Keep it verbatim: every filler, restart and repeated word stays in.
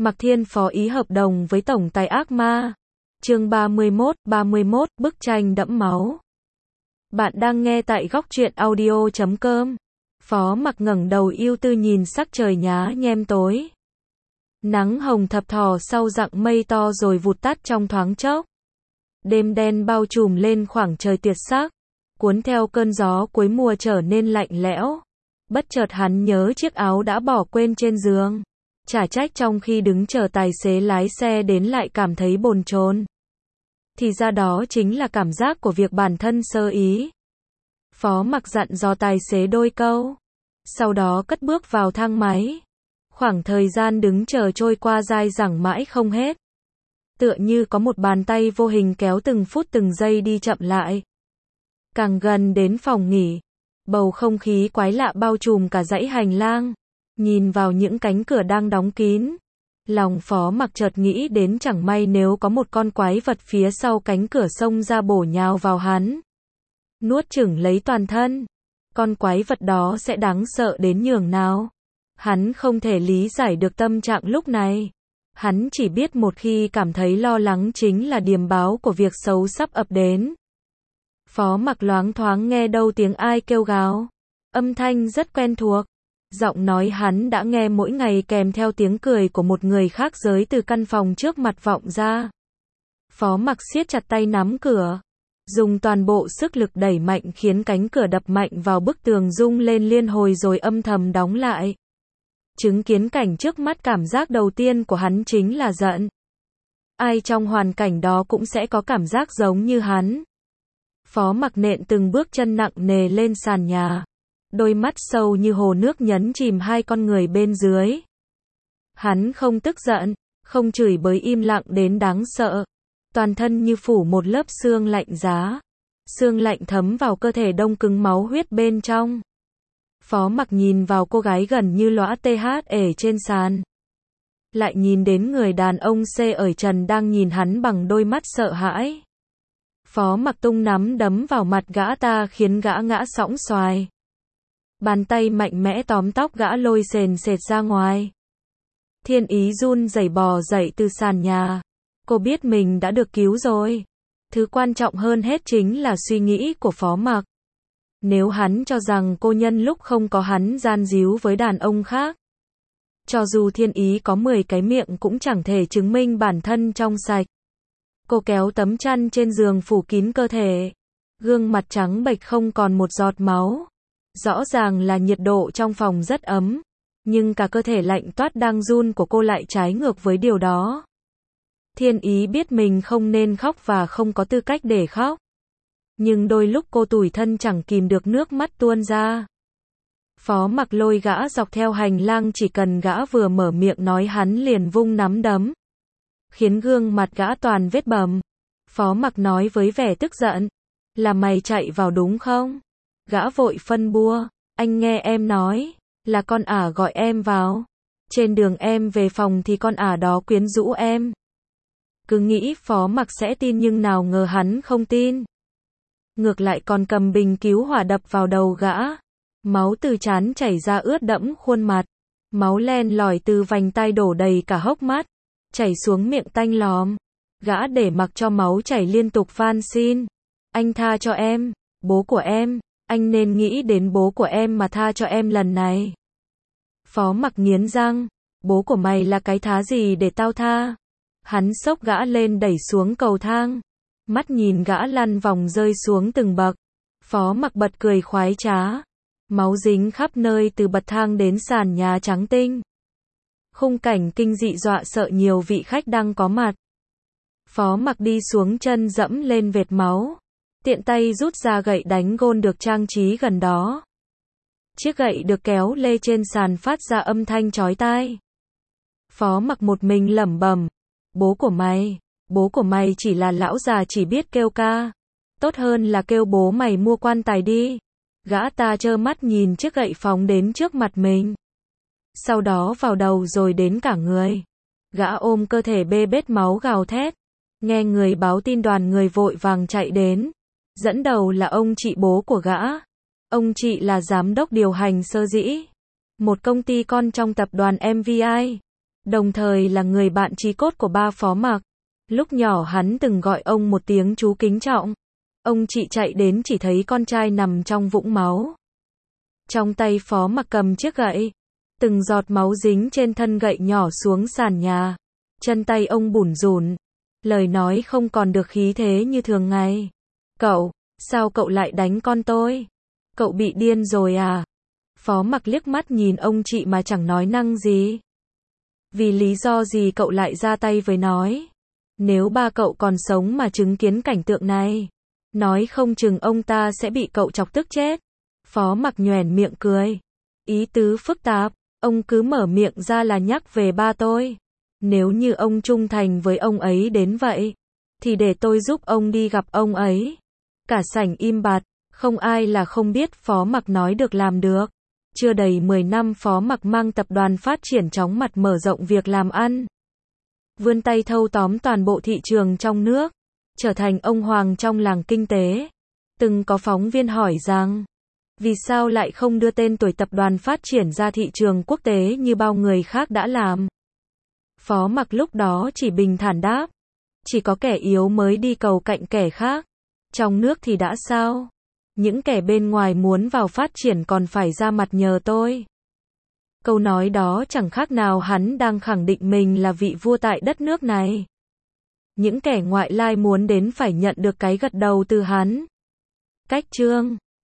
Mạc Thiên phó ý hợp đồng với tổng tài ác ma. Chương ba mươi mốt, ba mươi mốt, bức tranh đẫm máu. Bạn đang nghe tại góc truyện audio chấm com. Phó Mạc ngẩng đầu ưu tư nhìn sắc trời nhá nhem tối. Nắng hồng thập thò sau dặng mây to rồi vụt tắt trong thoáng chốc. Đêm đen bao trùm lên khoảng trời tuyệt sắc, cuốn theo cơn gió cuối mùa trở nên lạnh lẽo. Bất chợt hắn nhớ chiếc áo đã bỏ quên trên giường. Chả trách trong khi đứng chờ tài xế lái xe đến lại cảm thấy bồn chồn. Thì ra đó chính là cảm giác của việc bản thân sơ ý. Phó Mạc dặn dò tài xế đôi câu, sau đó cất bước vào thang máy. Khoảng thời gian đứng chờ trôi qua dai dẳng mãi không hết. Tựa như có một bàn tay vô hình kéo từng phút từng giây đi chậm lại. Càng gần đến phòng nghỉ, bầu không khí quái lạ bao trùm cả dãy hành lang. Nhìn vào những cánh cửa đang đóng kín, lòng Phó Mạc chợt nghĩ đến chẳng may nếu có một con quái vật phía sau cánh cửa xông ra bổ nhào vào hắn, nuốt chửng lấy toàn thân. Con quái vật đó sẽ đáng sợ đến nhường nào? Hắn không thể lý giải được tâm trạng lúc này. Hắn chỉ biết một khi cảm thấy lo lắng chính là điềm báo của việc xấu sắp ập đến. Phó Mạc loáng thoáng nghe đâu tiếng ai kêu gào. Âm thanh rất quen thuộc. Giọng nói hắn đã nghe mỗi ngày kèm theo tiếng cười của một người khác giới từ căn phòng trước mặt vọng ra. Phó Mạc siết chặt tay nắm cửa, dùng toàn bộ sức lực đẩy mạnh khiến cánh cửa đập mạnh vào bức tường rung lên liên hồi rồi âm thầm đóng lại. Chứng kiến cảnh trước mắt, cảm giác đầu tiên của hắn chính là giận. Ai trong hoàn cảnh đó cũng sẽ có cảm giác giống như hắn. Phó Mạc nện từng bước chân nặng nề lên sàn nhà. Đôi mắt sâu như hồ nước nhấn chìm hai con người bên dưới. Hắn không tức giận, không chửi bới, im lặng đến đáng sợ. Toàn thân như phủ một lớp sương lạnh giá. Sương lạnh thấm vào cơ thể đông cứng máu huyết bên trong. Phó Mạc nhìn vào cô gái gần như lõa tê hát ể trên sàn. Lại nhìn đến người đàn ông xê ở trần đang nhìn hắn bằng đôi mắt sợ hãi. Phó Mạc tung nắm đấm vào mặt gã ta khiến gã ngã sõng xoài. Bàn tay mạnh mẽ tóm tóc gã lôi sền sệt ra ngoài. Thiên Ý run rẩy bò dậy từ sàn nhà. Cô biết mình đã được cứu rồi. Thứ quan trọng hơn hết chính là suy nghĩ của Phó Mạc. Nếu hắn cho rằng cô nhân lúc không có hắn gian díu với đàn ông khác, cho dù Thiên Ý có mười cái miệng cũng chẳng thể chứng minh bản thân trong sạch. Cô kéo tấm chăn trên giường phủ kín cơ thể. Gương mặt trắng bệch không còn một giọt máu. Rõ ràng là nhiệt độ trong phòng rất ấm, nhưng cả cơ thể lạnh toát đang run của cô lại trái ngược với điều đó. Thiên Ý biết mình không nên khóc và không có tư cách để khóc. Nhưng đôi lúc cô tủi thân chẳng kìm được nước mắt tuôn ra. Phó Mạc lôi gã dọc theo hành lang, chỉ cần gã vừa mở miệng nói hắn liền vung nắm đấm, khiến gương mặt gã toàn vết bầm. Phó Mạc nói với vẻ tức giận, là mày chạy vào đúng không? Gã vội phân bua, anh nghe em nói, là con ả gọi em vào. Trên đường em về phòng thì con ả đó quyến rũ em. Cứ nghĩ Phó Mạc sẽ tin nhưng nào ngờ hắn không tin. Ngược lại còn cầm bình cứu hỏa đập vào đầu gã. Máu từ trán chảy ra ướt đẫm khuôn mặt. Máu len lỏi từ vành tai đổ đầy cả hốc mắt, chảy xuống miệng tanh lòm. Gã để mặc cho máu chảy liên tục van xin. Anh tha cho em, bố của em. Anh nên nghĩ đến bố của em mà tha cho em lần này. Phó Mạc nghiến răng, bố của mày là cái thá gì để tao tha? Hắn xốc gã lên đẩy xuống cầu thang. Mắt nhìn gã lăn vòng rơi xuống từng bậc. Phó Mạc bật cười khoái trá. Máu dính khắp nơi từ bậc thang đến sàn nhà trắng tinh. Khung cảnh kinh dị dọa sợ nhiều vị khách đang có mặt. Phó Mạc đi xuống chân dẫm lên vệt máu. Tiện tay rút ra gậy đánh gôn được trang trí gần đó. Chiếc gậy được kéo lê trên sàn phát ra âm thanh chói tai. Phó Mạc một mình lẩm bẩm, bố của mày, bố của mày chỉ là lão già chỉ biết kêu ca. Tốt hơn là kêu bố mày mua quan tài đi. Gã ta trơ mắt nhìn chiếc gậy phóng đến trước mặt mình. Sau đó vào đầu rồi đến cả người. Gã ôm cơ thể bê bết máu gào thét. Nghe người báo tin đoàn người vội vàng chạy đến. Dẫn đầu là ông chị bố của gã. Ông chị là giám đốc điều hành Sơ Dĩ, một công ty con trong tập đoàn em vê i. đồng thời là người bạn chí cốt của ba Phó Mặc. Lúc nhỏ hắn từng gọi ông một tiếng chú kính trọng. Ông chị chạy đến chỉ thấy con trai nằm trong vũng máu. Trong tay Phó Mặc cầm chiếc gậy. Từng giọt máu dính trên thân gậy nhỏ xuống sàn nhà. Chân tay ông bủn rủn. Lời nói không còn được khí thế như thường ngày. Cậu, sao cậu lại đánh con tôi? Cậu bị điên rồi à? Phó Mặc liếc mắt nhìn ông chị mà chẳng nói năng gì. Vì lý do gì cậu lại ra tay với nói? Nếu ba cậu còn sống mà chứng kiến cảnh tượng này, nói không chừng ông ta sẽ bị cậu chọc tức chết. Phó Mặc nhoẻn miệng cười. Ý tứ phức tạp, ông cứ mở miệng ra là nhắc về ba tôi. Nếu như ông trung thành với ông ấy đến vậy, thì để tôi giúp ông đi gặp ông ấy. Cả sảnh im bặt, không ai là không biết Phó Mặc nói được làm được. Chưa đầy mười năm Phó Mặc mang tập đoàn phát triển chóng mặt mở rộng việc làm ăn. Vươn tay thâu tóm toàn bộ thị trường trong nước, trở thành ông hoàng trong làng kinh tế. Từng có phóng viên hỏi rằng, vì sao lại không đưa tên tuổi tập đoàn phát triển ra thị trường quốc tế như bao người khác đã làm? Phó Mặc lúc đó chỉ bình thản đáp, chỉ có kẻ yếu mới đi cầu cạnh kẻ khác. Trong nước thì đã sao? Những kẻ bên ngoài muốn vào phát triển còn phải ra mặt nhờ tôi. Câu nói đó chẳng khác nào hắn đang khẳng định mình là vị vua tại đất nước này. Những kẻ ngoại lai muốn đến phải nhận được cái gật đầu từ hắn. Cách chương